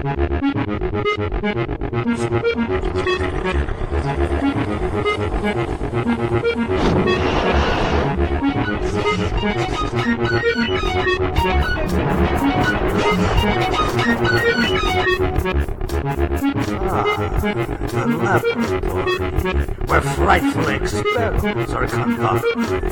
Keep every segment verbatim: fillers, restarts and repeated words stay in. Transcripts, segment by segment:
A laboratory where frightful experiments are conducted.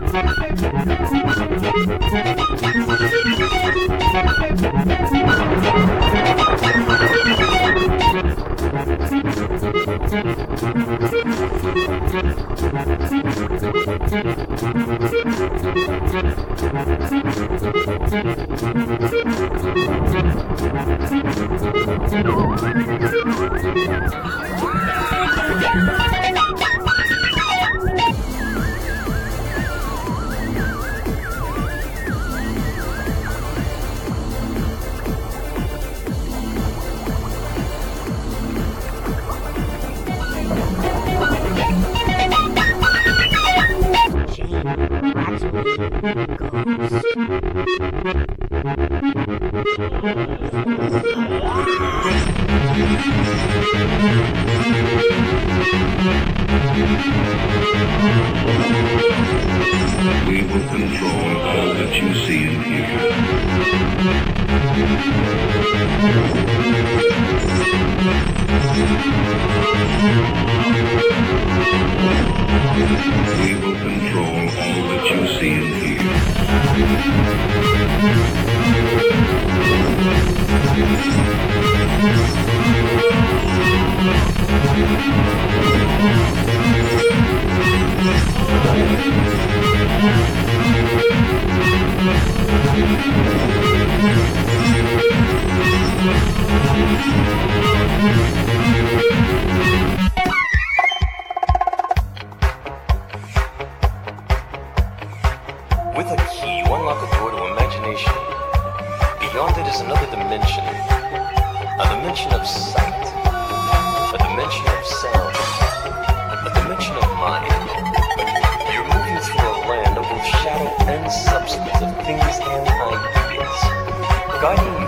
We will control all that you see and hear. We will control all that you see and hear. With a key, you unlock a door to imagination. Beyond it is another dimension. A dimension of sight. A dimension of sound. A dimension of mind. You're moving through a land of both shadow and substance, of things and ideas. Guiding